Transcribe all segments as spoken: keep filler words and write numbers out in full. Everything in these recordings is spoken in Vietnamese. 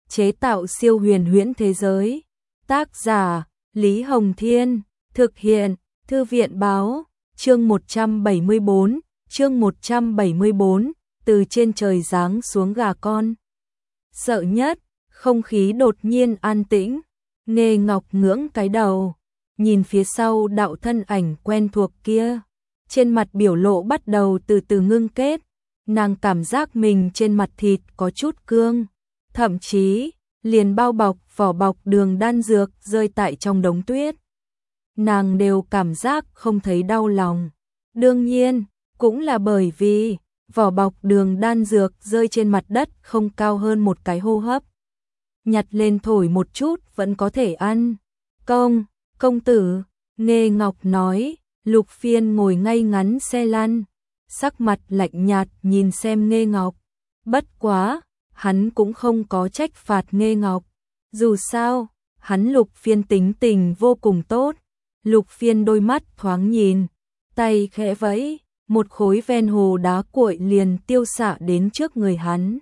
chế tạo siêu huyền huyễn thế giới. Tác giả Lý Hồng Thiên, thực hiện Thư viện Báo, chương một trăm bảy mươi bốn, chương một trăm bảy mươi bốn, từ trên trời giáng xuống gà con. Sợ nhất, không khí đột nhiên an tĩnh, Nghê Ngọc ngưỡng cái đầu, nhìn phía sau đạo thân ảnh quen thuộc kia, trên mặt biểu lộ bắt đầu từ từ ngưng kết, nàng cảm giác mình trên mặt thịt có chút cương, thậm chí liền bao bọc vỏ bọc đường đan dược rơi tại trong đống tuyết. Nàng đều cảm giác không thấy đau lòng. Đương nhiên, cũng là bởi vì vỏ bọc đường đan dược rơi trên mặt đất không cao hơn một cái hô hấp. Nhặt lên thổi một chút vẫn có thể ăn. Công, công tử, Nghê Ngọc nói, Lục Phiên ngồi ngay ngắn xe lăn, sắc mặt lạnh nhạt nhìn xem Nghê Ngọc. Bất quá, hắn cũng không có trách phạt Nghê Ngọc. Dù sao, hắn Lục Phiên tính tình vô cùng tốt. Lục Phiên đôi mắt thoáng nhìn, tay khẽ vẫy, một khối ven hồ đá cuội liền tiêu xạ đến trước người hắn.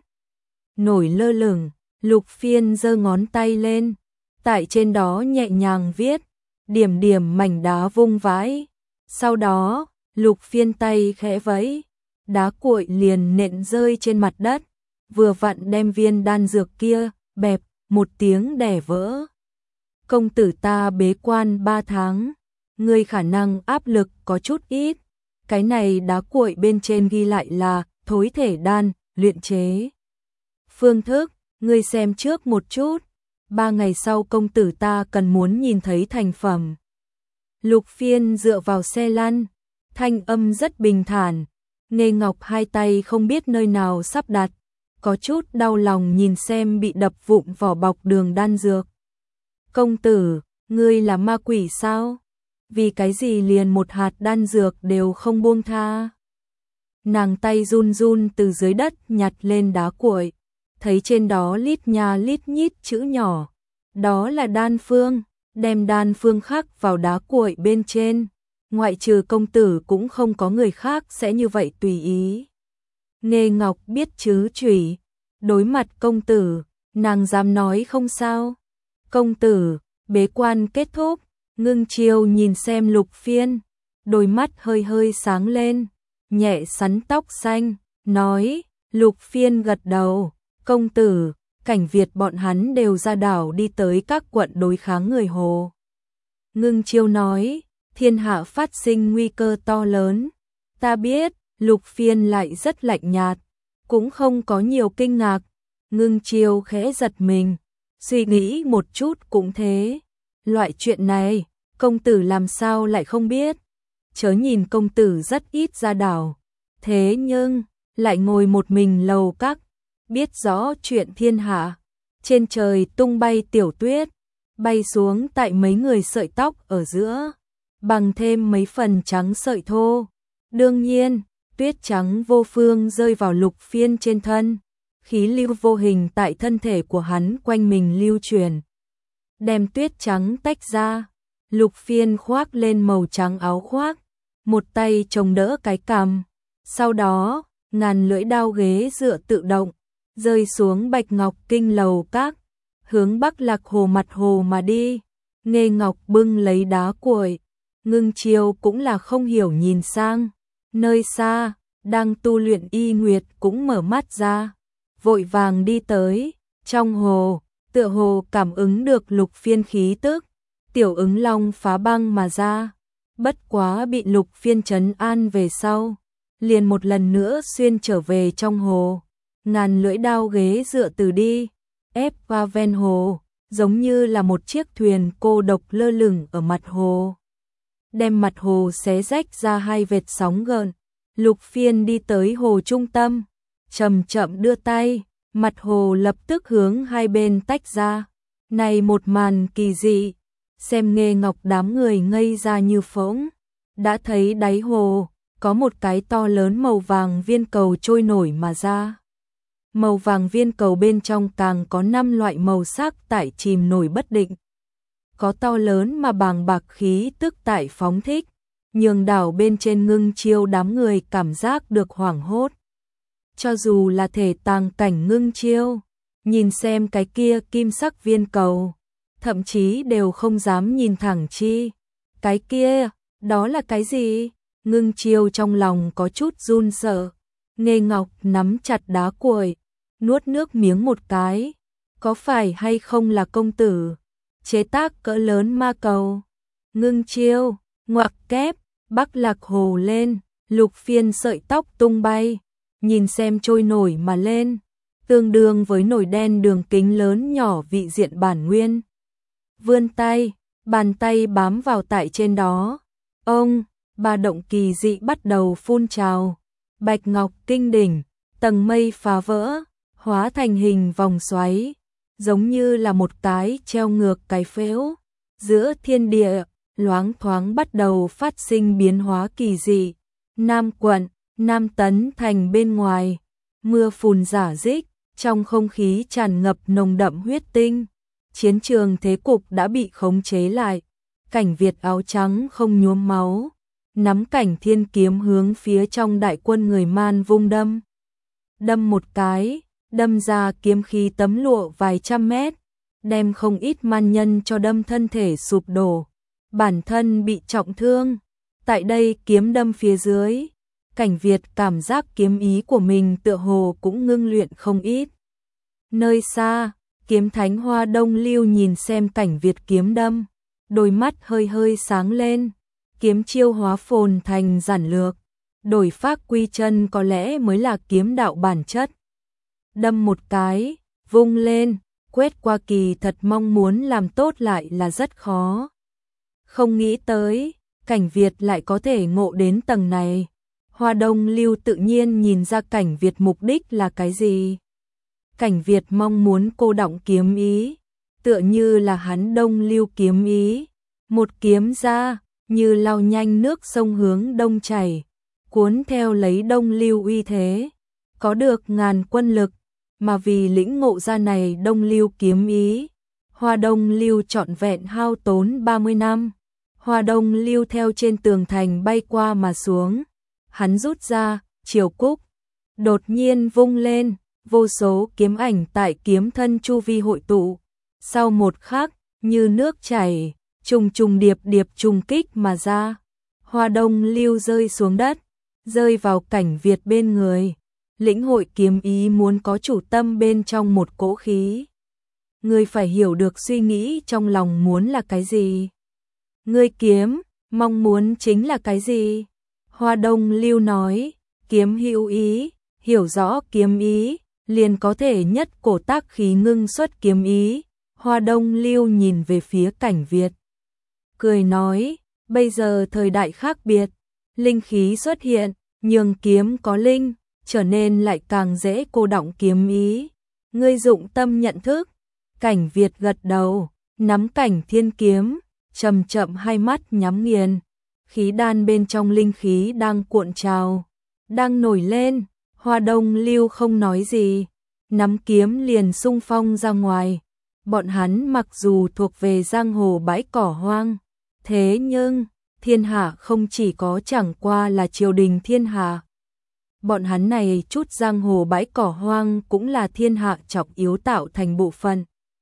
Nổi lơ lửng, Lục Phiên giơ ngón tay lên, tại trên đó nhẹ nhàng viết, điểm điểm mảnh đá vung vãi. Sau đó, Lục Phiên tay khẽ vẫy, đá cuội liền nện rơi trên mặt đất, vừa vặn đem viên đan dược kia, bẹp, một tiếng đẻ vỡ. Công tử ta bế quan ba tháng, ngươi khả năng áp lực có chút ít. Cái này đá cuội bên trên ghi lại là thối thể đan, luyện chế. Phương thức, ngươi xem trước một chút, ba ngày sau công tử ta cần muốn nhìn thấy thành phẩm. Lục Phiên dựa vào xe lăn, thanh âm rất bình thản, Nghê Ngọc hai tay không biết nơi nào sắp đặt, có chút đau lòng nhìn xem bị đập vụn vỏ bọc đường đan dược. Công tử, ngươi là ma quỷ sao? Vì cái gì liền một hạt đan dược đều không buông tha? Nàng tay run run từ dưới đất nhặt lên đá cuội, thấy trên đó lít nha lít nhít chữ nhỏ. Đó là đan phương, đem đan phương khắc vào đá cuội bên trên. Ngoại trừ công tử cũng không có người khác sẽ như vậy tùy ý. Nghê Ngọc biết chứ chủy, đối mặt công tử, nàng dám nói không sao. Công tử, bế quan kết thúc, Ngưng Chiêu nhìn xem Lục Phiên, đôi mắt hơi hơi sáng lên, nhẹ sắn tóc xanh, nói, Lục Phiên gật đầu, công tử, Cảnh Việt bọn hắn đều ra đảo đi tới các quận đối kháng người Hồ. Ngưng Chiêu nói, thiên hạ phát sinh nguy cơ to lớn, ta biết. Lục Phiên lại rất lạnh nhạt, cũng không có nhiều kinh ngạc. Ngưng Chiêu khẽ giật mình, suy nghĩ một chút cũng thế. Loại chuyện này, công tử làm sao lại không biết? Chớ nhìn công tử rất ít ra đảo, thế nhưng lại ngồi một mình lầu các, biết rõ chuyện thiên hạ. Trên trời tung bay tiểu tuyết, bay xuống tại mấy người sợi tóc ở giữa, bằng thêm mấy phần trắng sợi thô. Đương nhiên, tuyết trắng vô phương rơi vào Lục Phiên trên thân, khí lưu vô hình tại thân thể của hắn quanh mình lưu truyền, đem tuyết trắng tách ra. Lục Phiên khoác lên màu trắng áo khoác, một tay chống đỡ cái cằm, sau đó, ngàn lưỡi đao ghế dựa tự động, rơi xuống Bạch Ngọc Kinh lầu các, hướng Bắc Lạc Hồ mặt hồ mà đi. Nghê Ngọc bưng lấy đá cuội, Ngưng Chiêu cũng là không hiểu nhìn sang. Nơi xa, đang tu luyện Y Nguyệt cũng mở mắt ra, vội vàng đi tới, trong hồ, tựa hồ cảm ứng được Lục Phiên khí tức, tiểu ứng long phá băng mà ra, bất quá bị Lục Phiên trấn an về sau, liền một lần nữa xuyên trở về trong hồ, ngàn lưỡi đao ghế dựa từ đi, ép qua ven hồ, giống như là một chiếc thuyền cô độc lơ lửng ở mặt hồ, đem mặt hồ xé rách ra hai vệt sóng gợn. Lục Phiên đi tới hồ trung tâm, chậm chậm đưa tay, mặt hồ lập tức hướng hai bên tách ra. Này một màn kỳ dị, xem Nghê Ngọc đám người ngây ra như phỗng. Đã thấy đáy hồ, có một cái to lớn màu vàng viên cầu trôi nổi mà ra. Màu vàng viên cầu bên trong càng có năm loại màu sắc tại chìm nổi bất định. Có to lớn mà bàng bạc khí tức tại phóng thích, nhường đảo bên trên Ngưng Chiêu đám người cảm giác được hoảng hốt. Cho dù là thể tàng cảnh Ngưng Chiêu, nhìn xem cái kia kim sắc viên cầu, thậm chí đều không dám nhìn thẳng chi. Cái kia, đó là cái gì? Ngưng Chiêu trong lòng có chút run sợ. Nghê Ngọc nắm chặt đá cuội, nuốt nước miếng một cái. Có phải hay không là công tử chế tác cỡ lớn ma cầu? Ngưng Chiêu, ngoặc kép, Bắc Lạc Hồ lên, Lục Phiên sợi tóc tung bay, nhìn xem trôi nổi mà lên, tương đương với nồi đen đường kính lớn nhỏ vị diện bản nguyên. Vươn tay, bàn tay bám vào tại trên đó. Ông, ba động kỳ dị bắt đầu phun trào. Bạch ngọc kinh đỉnh, tầng mây phá vỡ, hóa thành hình vòng xoáy, giống như là một cái treo ngược cái phễu. Giữa thiên địa, loáng thoáng bắt đầu phát sinh biến hóa kỳ dị. Nam quận, Nam Tấn thành bên ngoài, mưa phùn rả rích, trong không khí tràn ngập nồng đậm huyết tinh. Chiến trường thế cục đã bị khống chế lại. Cảnh Việt áo trắng không nhuốm máu, nắm cảnh thiên kiếm hướng phía trong đại quân người Man vung đâm. Đâm một cái, đâm ra kiếm khí tấm lụa vài trăm mét, đem không ít man nhân cho đâm thân thể sụp đổ. Bản thân bị trọng thương. Tại đây kiếm đâm phía dưới, Cảnh Việt cảm giác kiếm ý của mình tựa hồ cũng ngưng luyện không ít. Nơi xa, kiếm thánh Hoa Đông Lưu nhìn xem Cảnh Việt kiếm đâm, đôi mắt hơi hơi sáng lên. Kiếm chiêu hóa phồn thành giản lược, đổi pháp quy chân có lẽ mới là kiếm đạo bản chất. Đâm một cái, vung lên, quét qua kỳ thật mong muốn làm tốt lại là rất khó. Không nghĩ tới, Cảnh Việt lại có thể ngộ đến tầng này. Hoa Đông Lưu tự nhiên nhìn ra Cảnh Việt mục đích là cái gì. Cảnh Việt mong muốn cô đọng kiếm ý, tựa như là hắn Đông Lưu kiếm ý. Một kiếm ra, như lao nhanh nước sông hướng đông chảy, cuốn theo lấy Đông Lưu uy thế, có được ngàn quân lực, mà vì lĩnh ngộ ra này Đông Lưu kiếm ý, Hoa Đông Lưu trọn vẹn hao tốn ba mươi năm. Hoa Đông Lưu theo trên tường thành bay qua mà xuống, hắn rút ra, chiều cúc, đột nhiên vung lên, vô số kiếm ảnh tại kiếm thân chu vi hội tụ, sau một khắc, như nước chảy, trùng trùng điệp điệp trùng kích mà ra. Hoa Đông Lưu rơi xuống đất, rơi vào Cảnh Việt bên người. Lĩnh hội kiếm ý muốn có chủ tâm bên trong một cỗ khí. Ngươi phải hiểu được suy nghĩ trong lòng muốn là cái gì. Ngươi kiếm, mong muốn chính là cái gì? Hoa Đông Lưu nói, kiếm hữu ý, hiểu rõ kiếm ý, liền có thể nhất cổ tác khí ngưng xuất kiếm ý. Hoa Đông Lưu nhìn về phía Cảnh Việt, cười nói, bây giờ thời đại khác biệt, linh khí xuất hiện, nhường kiếm có linh, trở nên lại càng dễ cô đọng kiếm ý. Ngươi dụng tâm nhận thức. Cảnh Việt gật đầu, nắm cảnh thiên kiếm, chậm chậm hai mắt nhắm nghiền. Khí đan bên trong linh khí đang cuộn trào, đang nổi lên. Hoa Đông Lưu không nói gì, nắm kiếm liền xung phong ra ngoài. Bọn hắn mặc dù thuộc về giang hồ bãi cỏ hoang, thế nhưng thiên hạ không chỉ có chẳng qua là triều đình thiên hạ. Bọn hắn này chút giang hồ bãi cỏ hoang cũng là thiên hạ trọng yếu tạo thành bộ phận.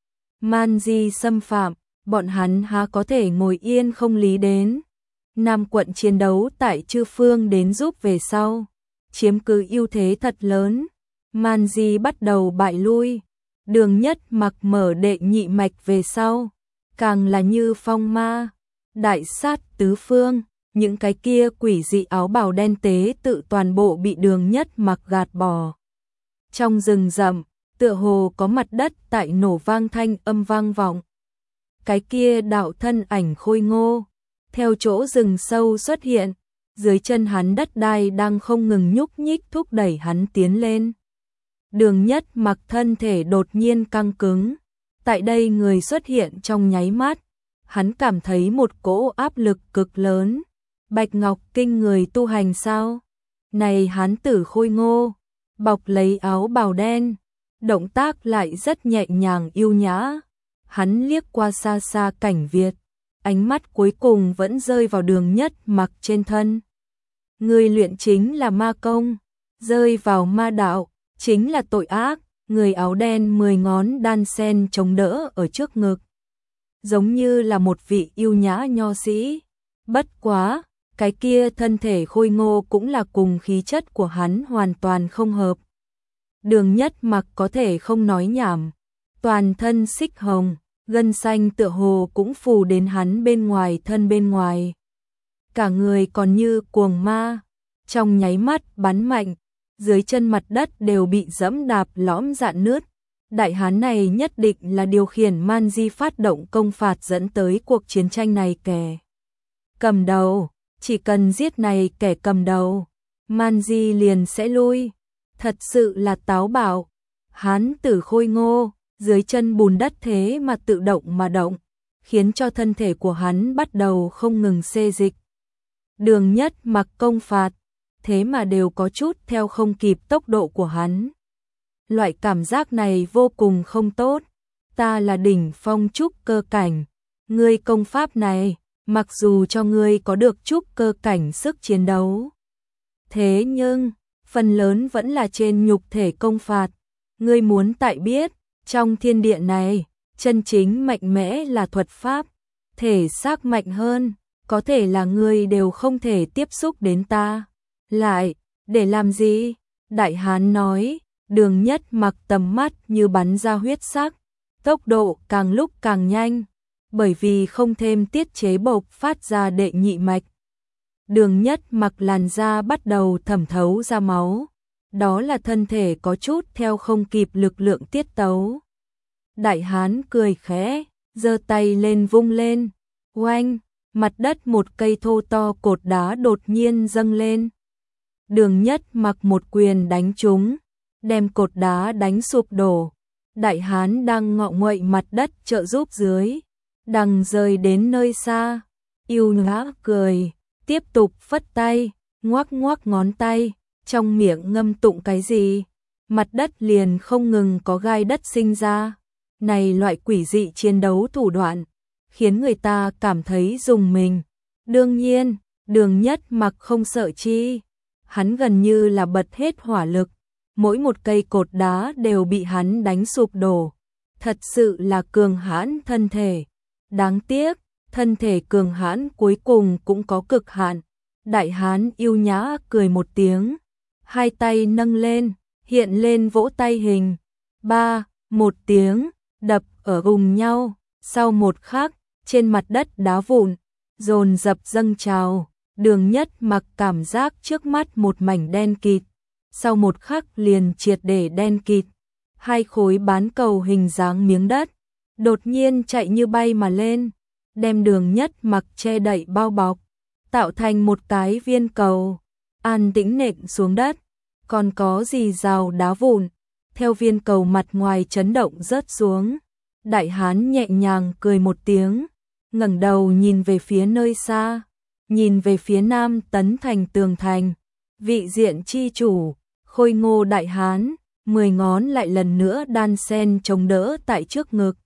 Man di xâm phạm, bọn hắn há có thể ngồi yên không lý đến. Nam quận chiến đấu tại chư phương đến giúp về sau, chiếm cứ ưu thế thật lớn. Man di bắt đầu bại lui, Đường Nhất Mặc mở đệ nhị mạch về sau, càng là như phong ma, đại sát tứ phương. Những cái kia quỷ dị áo bào đen tế tự toàn bộ bị Đường Nhất Mặc gạt bỏ. Trong rừng rậm, tựa hồ có mặt đất tại nổ vang thanh âm vang vọng. Cái kia đạo thân ảnh khôi ngô, theo chỗ rừng sâu xuất hiện, dưới chân hắn đất đai đang không ngừng nhúc nhích thúc đẩy hắn tiến lên. Đường Nhất Mặc thân thể đột nhiên căng cứng, tại đây người xuất hiện trong nháy mắt, hắn cảm thấy một cỗ áp lực cực lớn. Bạch Ngọc Kinh người tu hành sao? Này hán tử khôi ngô, bọc lấy áo bào đen, động tác lại rất nhẹ nhàng yêu nhã. Hắn liếc qua xa xa Cảnh Việt, ánh mắt cuối cùng vẫn rơi vào Đường Nhất Mặc trên thân. Người luyện chính là ma công, rơi vào ma đạo, chính là tội ác. người áo đen mười ngón đan sen chống đỡ ở trước ngực, giống như là một vị yêu nhã nho sĩ. Bất quá, cái kia thân thể khôi ngô cũng là cùng khí chất của hắn hoàn toàn không hợp. Đường Nhất Mặc có thể không nói nhảm, toàn thân xích hồng, gân xanh tựa hồ cũng phủ đến hắn bên ngoài thân bên ngoài. Cả người còn như cuồng ma, trong nháy mắt bắn mạnh, dưới chân mặt đất đều bị dẫm đạp lõm rạn nứt. Đại hán này nhất định là điều khiển Man Di phát động công phạt dẫn tới cuộc chiến tranh này kẻ cầm đầu, chỉ cần giết này kẻ cầm đầu, Man Di liền sẽ lui. Thật sự là táo bạo. Hán tử khôi ngô, dưới chân bùn đất thế mà tự động mà động, khiến cho thân thể của hắn bắt đầu không ngừng xê dịch. Đường Nhất Mặc công phạt, thế mà đều có chút theo không kịp tốc độ của hắn. Loại cảm giác này vô cùng không tốt. Ta là đỉnh phong trúc cơ cảnh, ngươi công pháp này, mặc dù cho ngươi có được trúc cơ cảnh sức chiến đấu, thế nhưng phần lớn vẫn là trên nhục thể công phạt. Ngươi muốn tại biết, trong thiên địa này, chân chính mạnh mẽ là thuật pháp, thể xác mạnh hơn, có thể là ngươi đều không thể tiếp xúc đến ta. Lại, để làm gì? Đại hán nói. Đường Nhất Mặc tầm mắt như bắn ra huyết sắc, tốc độ càng lúc càng nhanh, bởi vì không thêm tiết chế bộc phát ra đệ nhị mạch. Đường Nhất Mặc làn da bắt đầu thẩm thấu ra máu, đó là thân thể có chút theo không kịp lực lượng tiết tấu. Đại hán cười khẽ, giơ tay lên vung lên, oanh, mặt đất một cây thô to cột đá đột nhiên dâng lên. Đường Nhất Mặc một quyền đánh trúng, đem cột đá đánh sụp đổ. Đại hán đang ngọ nguậy mặt đất trợ giúp dưới, đằng rời đến nơi xa, yêu nhã cười, tiếp tục phất tay, ngoắc ngoắc ngón tay, trong miệng ngâm tụng cái gì, mặt đất liền không ngừng có gai đất sinh ra. Này loại quỷ dị chiến đấu thủ đoạn, khiến người ta cảm thấy rùng mình. Đương nhiên, Đường Nhất Mặc không sợ chi, hắn gần như là bật hết hỏa lực, mỗi một cây cột đá đều bị hắn đánh sụp đổ. Thật sự là cường hãn thân thể. Đáng tiếc, thân thể cường hãn cuối cùng cũng có cực hạn. Đại hán yêu nhã cười một tiếng, hai tay nâng lên, hiện lên vỗ tay hình. Ba, một tiếng, đập ở cùng nhau, sau một khắc, trên mặt đất đá vụn, dồn dập dâng trào. Đường Nhất Mặc cảm giác trước mắt một mảnh đen kịt, sau một khắc liền triệt để đen kịt. Hai khối bán cầu hình dáng miếng đất, đột nhiên chạy như bay mà lên, đem Đường Nhất Mặc che đậy bao bọc, tạo thành một cái viên cầu, an tĩnh nện xuống đất, còn có gì rào đá vụn, theo viên cầu mặt ngoài chấn động rớt xuống. Đại hán nhẹ nhàng cười một tiếng, ngẩng đầu nhìn về phía nơi xa, nhìn về phía nam tấn thành tường thành, vị diện chi chủ, khôi ngô đại hán, mười ngón lại lần nữa đan sen chống đỡ tại trước ngực.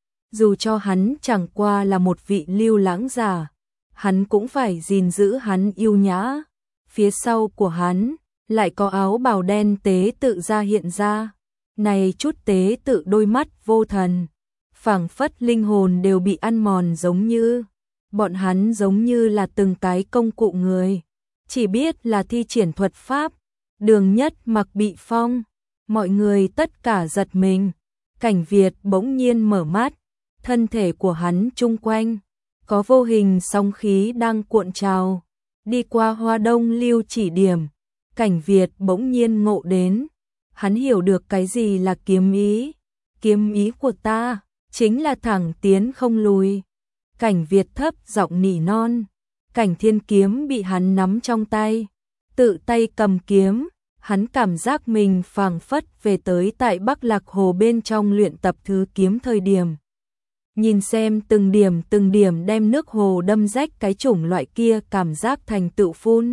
Dù cho hắn chẳng qua là một vị lưu lãng giả, hắn cũng phải gìn giữ hắn yêu nhã. Phía sau của hắn, lại có áo bào đen tế tự ra hiện ra. Này chút tế tự đôi mắt vô thần, phảng phất linh hồn đều bị ăn mòn giống như, bọn hắn giống như là từng cái công cụ người, chỉ biết là thi triển thuật pháp. Đường Nhất Mặc bị phong, mọi người tất cả giật mình. Cảnh Việt bỗng nhiên mở mắt, thân thể của hắn chung quanh, có vô hình sóng khí đang cuộn trào, đi qua Hoa Đông lưu chỉ điểm. Cảnh Việt bỗng nhiên ngộ đến, hắn hiểu được cái gì là kiếm ý. Kiếm ý của ta, chính là thẳng tiến không lùi. Cảnh Việt thấp giọng nỉ non, Cảnh Thiên kiếm bị hắn nắm trong tay, tự tay cầm kiếm, hắn cảm giác mình phảng phất về tới tại Bắc Lạc Hồ bên trong luyện tập thứ kiếm thời điểm. Nhìn xem từng điểm từng điểm đem nước hồ đâm rách cái chủng loại kia, cảm giác thành tựu phun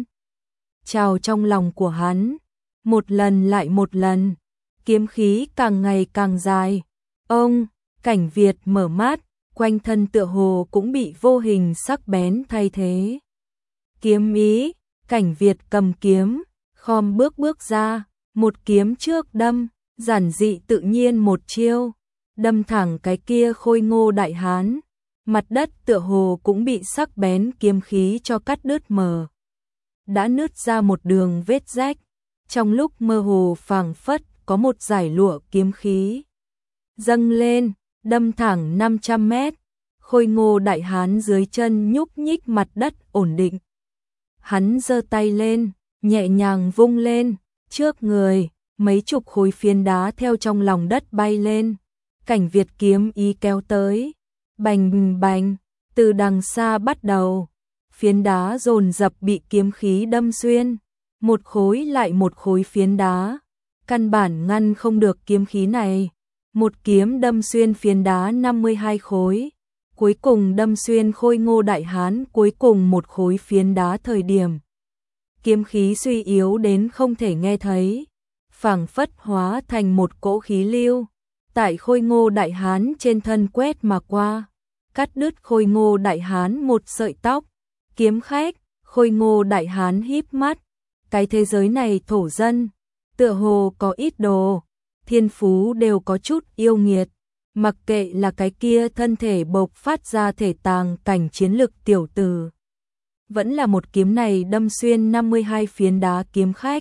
trào trong lòng của hắn, một lần lại một lần, kiếm khí càng ngày càng dài. Ông, Cảnh Việt mở mắt, quanh thân tựa hồ cũng bị vô hình sắc bén thay thế. Kiếm ý, Cảnh Việt cầm kiếm, khom bước bước ra, một kiếm trước đâm, giản dị tự nhiên một chiêu, đâm thẳng cái kia khôi ngô đại hán. Mặt đất tựa hồ cũng bị sắc bén kiếm khí cho cắt đứt mờ. Đã nứt ra một đường vết rách, trong lúc mơ hồ phảng phất có một dải lụa kiếm khí dâng lên, đâm thẳng năm trăm mét. Khôi ngô đại hán dưới chân nhúc nhích, mặt đất ổn định. Hắn giơ tay lên, nhẹ nhàng vung lên, trước người, mấy chục khối phiến đá theo trong lòng đất bay lên. Cảnh Việt kiếm ý kéo tới, bành bành, từ đằng xa bắt đầu, phiến đá dồn dập bị kiếm khí đâm xuyên, một khối lại một khối phiến đá, căn bản ngăn không được kiếm khí này. Một kiếm đâm xuyên phiến đá năm mươi hai khối, cuối cùng đâm xuyên khôi ngô đại hán cuối cùng một khối phiến đá thời điểm. Kiếm khí suy yếu đến không thể nghe thấy, phảng phất hóa thành một cỗ khí lưu, tại khôi ngô đại hán trên thân quét mà qua, cắt đứt khôi ngô đại hán một sợi tóc. Kiếm khách, khôi ngô đại hán híp mắt, cái thế giới này thổ dân, tựa hồ có ít đồ, thiên phú đều có chút yêu nghiệt, mặc kệ là cái kia thân thể bộc phát ra thể tàng cảnh chiến lực tiểu tử, vẫn là một kiếm này đâm xuyên năm mươi hai phiến đá kiếm khách,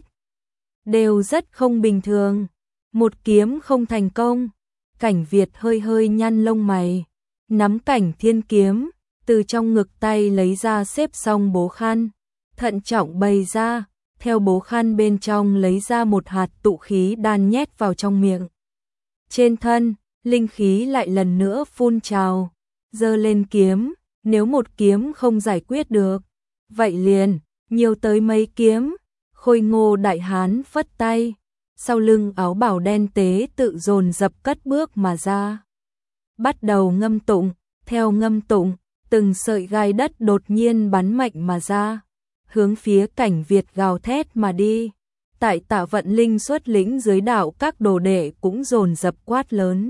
đều rất không bình thường. Một kiếm không thành công, Cảnh Việt hơi hơi nhăn lông mày, nắm Cảnh Thiên kiếm, từ trong ngực tay lấy ra xếp xong bố khăn, thận trọng bày ra, theo bố khăn bên trong lấy ra một hạt tụ khí đan nhét vào trong miệng. Trên thân, linh khí lại lần nữa phun trào, giơ lên kiếm, nếu một kiếm không giải quyết được, vậy liền, nhiều tới mấy kiếm. Khôi ngô đại hán phất tay, sau lưng áo bào đen tế tự dồn dập cất bước mà ra. Bắt đầu ngâm tụng, theo ngâm tụng, từng sợi gai đất đột nhiên bắn mạnh mà ra, hướng phía Cảnh Việt gào thét mà đi. Tại Tạ Vận Linh xuất lĩnh dưới đạo các đồ đệ cũng dồn dập quát lớn.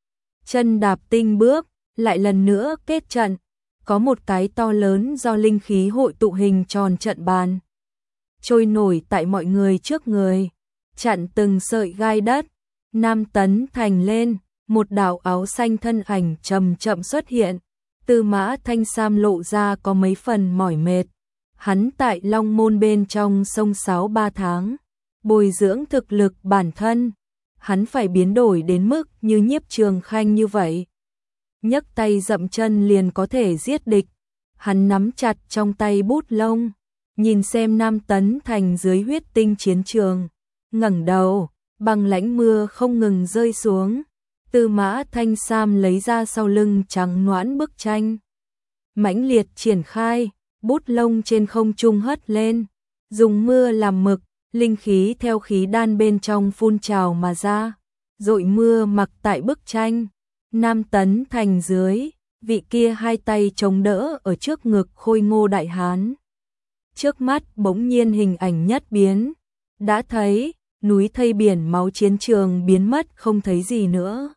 Chân đạp tinh bước, lại lần nữa kết trận, có một cái to lớn do linh khí hội tụ hình tròn trận bàn, trôi nổi tại mọi người trước người, chặn từng sợi gai đất. Nam Tấn Thành lên, một đạo áo xanh thân ảnh chậm chậm xuất hiện, Tư Mã Thanh Sam lộ ra có mấy phần mỏi mệt. Hắn tại Long Môn bên trong sông sáo ba tháng, bồi dưỡng thực lực bản thân, hắn phải biến đổi đến mức như Nhiếp Trường Khanh như vậy, nhấc tay dậm chân liền có thể giết địch. Hắn nắm chặt trong tay bút lông, nhìn xem Nam Tấn Thành dưới huyết tinh chiến trường, ngẩng đầu, băng lãnh mưa không ngừng rơi xuống. Tư Mã Thanh Sam lấy ra sau lưng trắng nõn bức tranh, mãnh liệt triển khai, bút lông trên không trung hất lên, dùng mưa làm mực, linh khí theo khí đan bên trong phun trào mà ra, dội mưa mặc tại bức tranh. Nam Tấn Thành dưới, vị kia hai tay chống đỡ ở trước ngực khôi ngô đại hán. Trước mắt bỗng nhiên hình ảnh nhất biến, đã thấy núi thây biển máu chiến trường biến mất không thấy gì nữa.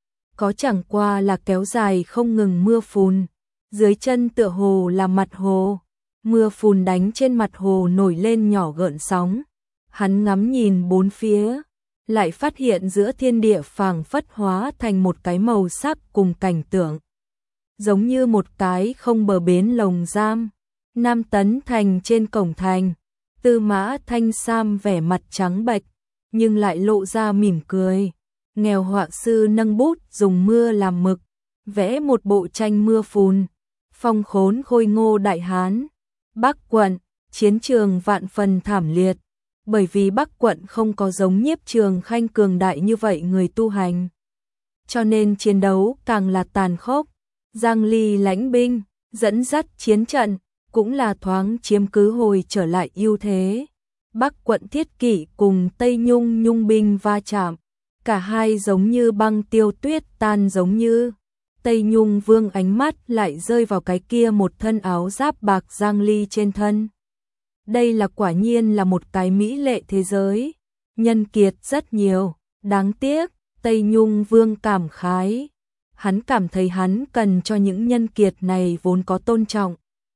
Có chẳng qua là kéo dài không ngừng mưa phùn, dưới chân tựa hồ là mặt hồ, mưa phùn đánh trên mặt hồ nổi lên nhỏ gợn sóng. Hắn ngắm nhìn bốn phía, lại phát hiện giữa thiên địa phảng phất hóa thành một cái màu sắc cùng cảnh tượng, giống như một cái không bờ bến lồng giam. Nam Tấn Thành trên cổng thành, Tư Mã Thanh Sam vẻ mặt trắng bệch, nhưng lại lộ ra mỉm cười. Nghèo họa sư nâng bút dùng mưa làm mực, vẽ một bộ tranh mưa phùn, phong khốn khôi ngô đại hán. Bắc quận, chiến trường vạn phần thảm liệt, bởi vì Bắc quận không có giống Nhiếp Trường Khanh cường đại như vậy người tu hành, cho nên chiến đấu càng là tàn khốc. Giang Ly lãnh binh, dẫn dắt chiến trận, cũng là thoáng chiếm cứ hồi trở lại ưu thế. Bắc quận thiết kỵ cùng Tây Nhung nhung binh va chạm, cả hai giống như băng tiêu tuyết tan giống như. Tây Nhung Vương ánh mắt lại rơi vào cái kia một thân áo giáp bạc Giang Ly trên thân. Đây là quả nhiên là một cái mỹ lệ thế giới, nhân kiệt rất nhiều, đáng tiếc. Tây Nhung Vương cảm khái, hắn cảm thấy hắn cần cho những nhân kiệt này vốn có tôn trọng,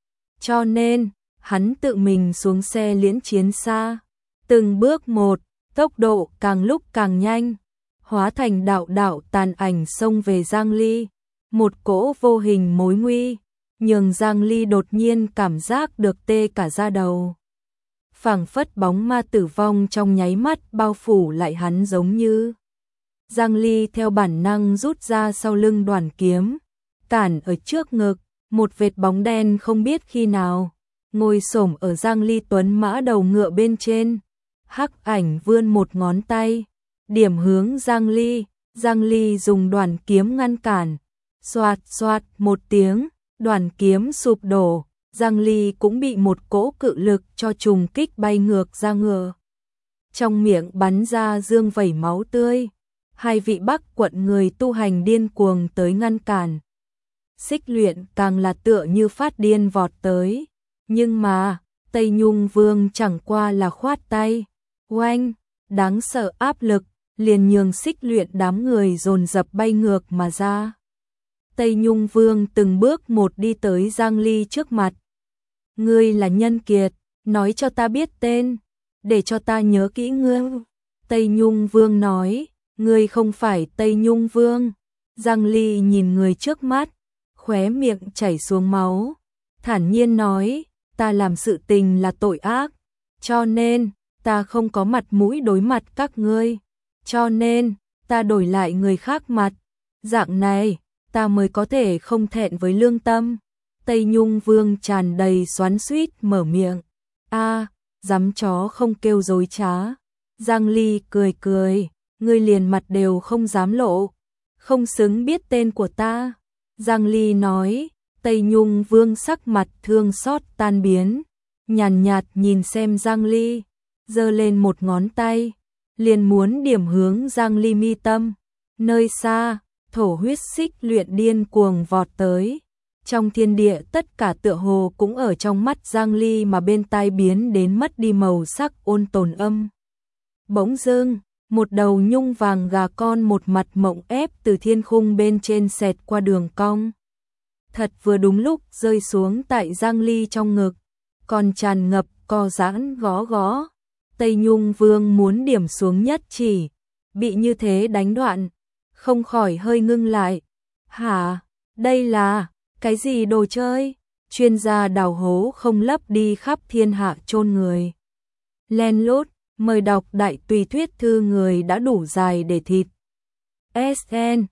cho nên hắn tự mình xuống xe liễn chiến xa, từng bước một, tốc độ càng lúc càng nhanh, hóa thành đạo đạo tàn ảnh xông về Giang Ly. Một cỗ vô hình mối nguy, nhường Giang Ly đột nhiên cảm giác được tê cả da đầu. Phảng phất bóng ma tử vong trong nháy mắt bao phủ lại hắn giống như. Giang Ly theo bản năng rút ra sau lưng đoàn kiếm, cản ở trước ngực, một vệt bóng đen không biết khi nào, ngồi xổm ở Giang Ly tuấn mã đầu ngựa bên trên. Hắc ảnh vươn một ngón tay, điểm hướng Giang Ly, Giang Ly dùng đoàn kiếm ngăn cản. Xoạt xoạt một tiếng, đoàn kiếm sụp đổ, Giang Ly cũng bị một cỗ cự lực cho trùng kích bay ngược ra ngựa. Trong miệng bắn ra dương vẩy máu tươi, hai vị Bắc quận người tu hành điên cuồng tới ngăn cản. Xích Luyện càng là tựa như phát điên vọt tới, nhưng mà, Tây Nhung Vương chẳng qua là khoát tay. Oanh, đáng sợ áp lực, liền nhường Xích Luyện đám người dồn dập bay ngược mà ra. Tây Nhung Vương từng bước một đi tới Giang Ly trước mặt. Ngươi là nhân kiệt, nói cho ta biết tên, để cho ta nhớ kỹ ngươi. Tây Nhung Vương nói, ngươi không phải Tây Nhung Vương. Giang Ly nhìn người trước mắt, khóe miệng chảy xuống máu, thản nhiên nói, ta làm sự tình là tội ác, cho nên, ta không có mặt mũi đối mặt các ngươi, cho nên, ta đổi lại người khác mặt, dạng này, ta mới có thể không thẹn với lương tâm. Tây Nhung Vương tràn đầy xoắn xuýt mở miệng, a, dám chó không kêu dối trá. Giang Ly cười cười, ngươi liền mặt đều không dám lộ, không xứng biết tên của ta. Giang Ly nói, Tây Nhung Vương sắc mặt thương xót tan biến, nhàn nhạt nhìn xem Giang Ly, giơ lên một ngón tay, liền muốn điểm hướng Giang Ly mi tâm. Nơi xa, thổ huyết Xích Luyện điên cuồng vọt tới. Trong thiên địa tất cả tựa hồ cũng ở trong mắt Giang Ly mà bên tai biến đến mất đi màu sắc ôn tồn âm. Bỗng dưng, một đầu nhung vàng gà con một mặt mộng ép từ thiên khung bên trên xẹt qua đường cong. Thật vừa đúng lúc rơi xuống tại Giang Ly trong ngực, còn tràn ngập co giãn gó gó. Tây Nhung Vương muốn điểm xuống nhất chỉ, bị như thế đánh đoạn, không khỏi hơi ngưng lại. Hả, đây là cái gì đồ chơi? Chuyên gia đào hố không lấp đi khắp thiên hạ chôn người. Len lút, mời đọc đại tùy thuyết thư người đã đủ dài để thịt. ét en